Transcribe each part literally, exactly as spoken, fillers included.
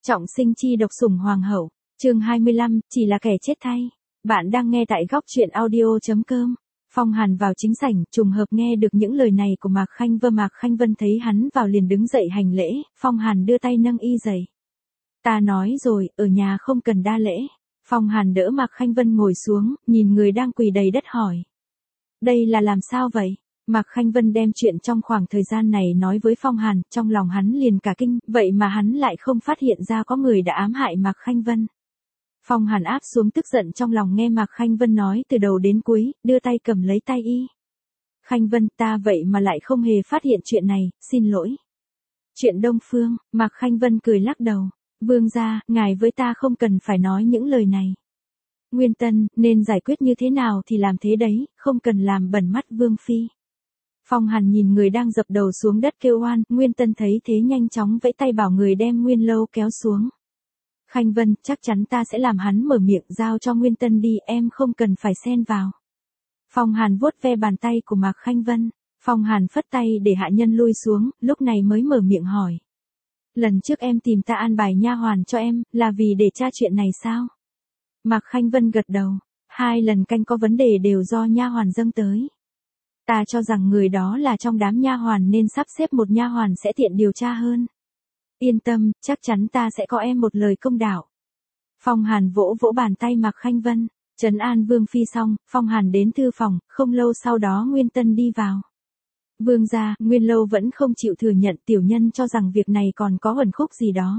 Trọng sinh chi độc sủng hoàng hậu, chương hai mươi lăm, chỉ là kẻ chết thay. Bạn đang nghe tại góc truyện audio.com. Phong Hàn vào chính sảnh, trùng hợp nghe được những lời này của Mạc Khanh Vân. Mạc Khanh Vân thấy hắn vào liền đứng dậy hành lễ, Phong Hàn đưa tay nâng y giày. Ta nói rồi, ở nhà không cần đa lễ. Phong Hàn đỡ Mạc Khanh Vân ngồi xuống, nhìn người đang quỳ đầy đất hỏi. Đây là làm sao vậy? Mạc Khanh Vân đem chuyện trong khoảng thời gian này nói với Phong Hàn, trong lòng hắn liền cả kinh, vậy mà hắn lại không phát hiện ra có người đã ám hại Mạc Khanh Vân. Phong Hàn áp xuống tức giận trong lòng nghe Mạc Khanh Vân nói từ đầu đến cuối, đưa tay cầm lấy tay y. Khanh Vân, ta vậy mà lại không hề phát hiện chuyện này, xin lỗi. Chuyện Đông Phương, Mạc Khanh Vân cười lắc đầu, vương gia, ngài với ta không cần phải nói những lời này. Nguyên Tân, nên giải quyết như thế nào thì làm thế đấy, không cần làm bẩn mắt vương phi. Phong Hàn nhìn người đang dập đầu xuống đất kêu oan, Nguyên Tân thấy thế nhanh chóng vẫy tay bảo người đem Nguyên Lâu kéo xuống. Khanh Vân, chắc chắn ta sẽ làm hắn mở miệng, giao cho Nguyên Tân đi, em không cần phải xen vào. Phong Hàn vuốt ve bàn tay của Mạc Khanh Vân, Phong Hàn phất tay để hạ nhân lui xuống, lúc này mới mở miệng hỏi. Lần trước em tìm ta an bài nha hoàn cho em, là vì để tra chuyện này sao? Mạc Khanh Vân gật đầu, hai lần canh có vấn đề đều do nha hoàn dâng tới. Ta cho rằng người đó là trong đám nha hoàn nên sắp xếp một nha hoàn sẽ tiện điều tra hơn. Yên tâm, chắc chắn ta sẽ có em một lời công đạo. Phong Hàn vỗ vỗ bàn tay Mạc Khanh Vân, trấn an Vương Phi xong, Phong Hàn đến thư phòng, không lâu sau đó Nguyên Tân đi vào. Vương gia, Nguyên Lâu vẫn không chịu thừa nhận, tiểu nhân cho rằng việc này còn có uẩn khúc gì đó.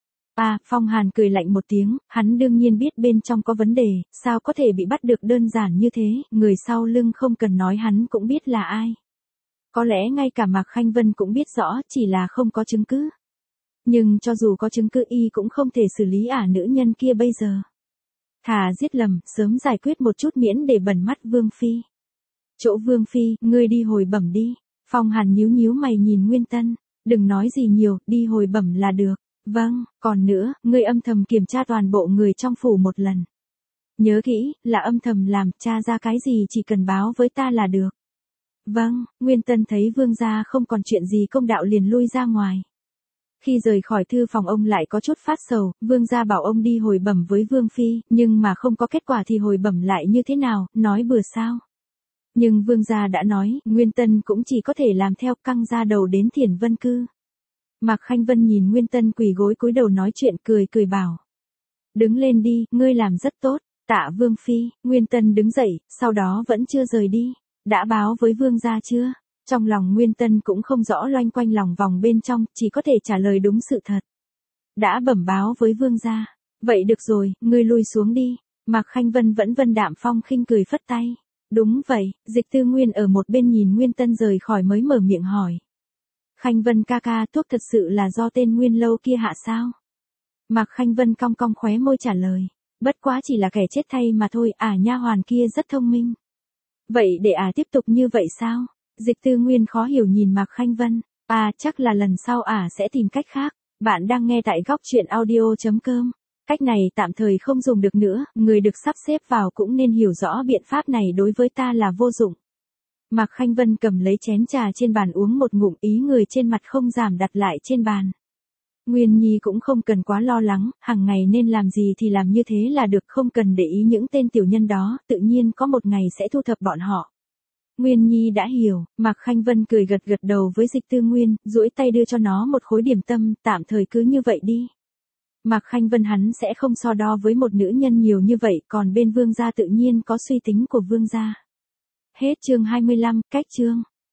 À, Phong Hàn cười lạnh một tiếng, hắn đương nhiên biết bên trong có vấn đề, sao có thể bị bắt được đơn giản như thế, người sau lưng không cần nói hắn cũng biết là ai. Có lẽ ngay cả Mạc Khanh Vân cũng biết rõ, chỉ là không có chứng cứ. Nhưng cho dù có chứng cứ y cũng không thể xử lý ả nữ nhân kia bây giờ. Thà giết lầm, sớm giải quyết một chút miễn để bẩn mắt Vương Phi. Chỗ Vương Phi, ngươi đi hồi bẩm đi. Phong Hàn nhíu nhíu mày nhìn Nguyên Tân, đừng nói gì nhiều, đi hồi bẩm là được. Vâng, còn nữa, ngươi âm thầm kiểm tra toàn bộ người trong phủ một lần. Nhớ kỹ, là âm thầm làm, tra ra cái gì chỉ cần báo với ta là được. Vâng, Nguyên Tân thấy vương gia không còn chuyện gì công đạo liền lui ra ngoài. Khi rời khỏi thư phòng ông lại có chút phát sầu, vương gia bảo ông đi hồi bẩm với Vương Phi, nhưng mà không có kết quả thì hồi bẩm lại như thế nào, nói bừa sao. Nhưng vương gia đã nói, Nguyên Tân cũng chỉ có thể làm theo, căng ra đầu đến Thiển Vân Cư. Mạc Khanh Vân nhìn Nguyên Tân quỳ gối cúi đầu nói chuyện cười cười bảo. Đứng lên đi, ngươi làm rất tốt, tạ Vương Phi. Nguyên Tân đứng dậy, sau đó vẫn chưa rời đi. Đã báo với vương gia chưa? Trong lòng Nguyên Tân cũng không rõ loanh quanh lòng vòng bên trong, chỉ có thể trả lời đúng sự thật. Đã bẩm báo với vương gia. Vậy được rồi, ngươi lui xuống đi. Mạc Khanh Vân vẫn vân đạm phong khinh cười phất tay. Đúng vậy, Dịch Tư Nguyên ở một bên nhìn Nguyên Tân rời khỏi mới mở miệng hỏi. Khanh Vân ca ca, thuốc thật sự là do tên Nguyên Lâu kia hạ sao? Mạc Khanh Vân cong cong khóe môi trả lời. Bất quá chỉ là kẻ chết thay mà thôi, à nha hoàn kia rất thông minh. Vậy để à tiếp tục như vậy sao? Dịch Tư Nguyên khó hiểu nhìn Mạc Khanh Vân. À chắc là lần sau à sẽ tìm cách khác. Bạn đang nghe tại góc truyện audio.com. Cách này tạm thời không dùng được nữa, người được sắp xếp vào cũng nên hiểu rõ biện pháp này đối với ta là vô dụng. Mạc Khanh Vân cầm lấy chén trà trên bàn uống một ngụm, ý người trên mặt không giảm đặt lại trên bàn. Nguyên Nhi cũng không cần quá lo lắng, hàng ngày nên làm gì thì làm như thế là được, không cần để ý những tên tiểu nhân đó, tự nhiên có một ngày sẽ thu thập bọn họ. Nguyên Nhi đã hiểu, Mạc Khanh Vân cười gật gật đầu với Dịch Tư Nguyên, duỗi tay đưa cho nó một khối điểm tâm, tạm thời cứ như vậy đi. Mạc Khanh Vân hắn sẽ không so đo với một nữ nhân nhiều như vậy, còn bên vương gia tự nhiên có suy tính của vương gia. Hết chương hai mươi lăm, cách chương.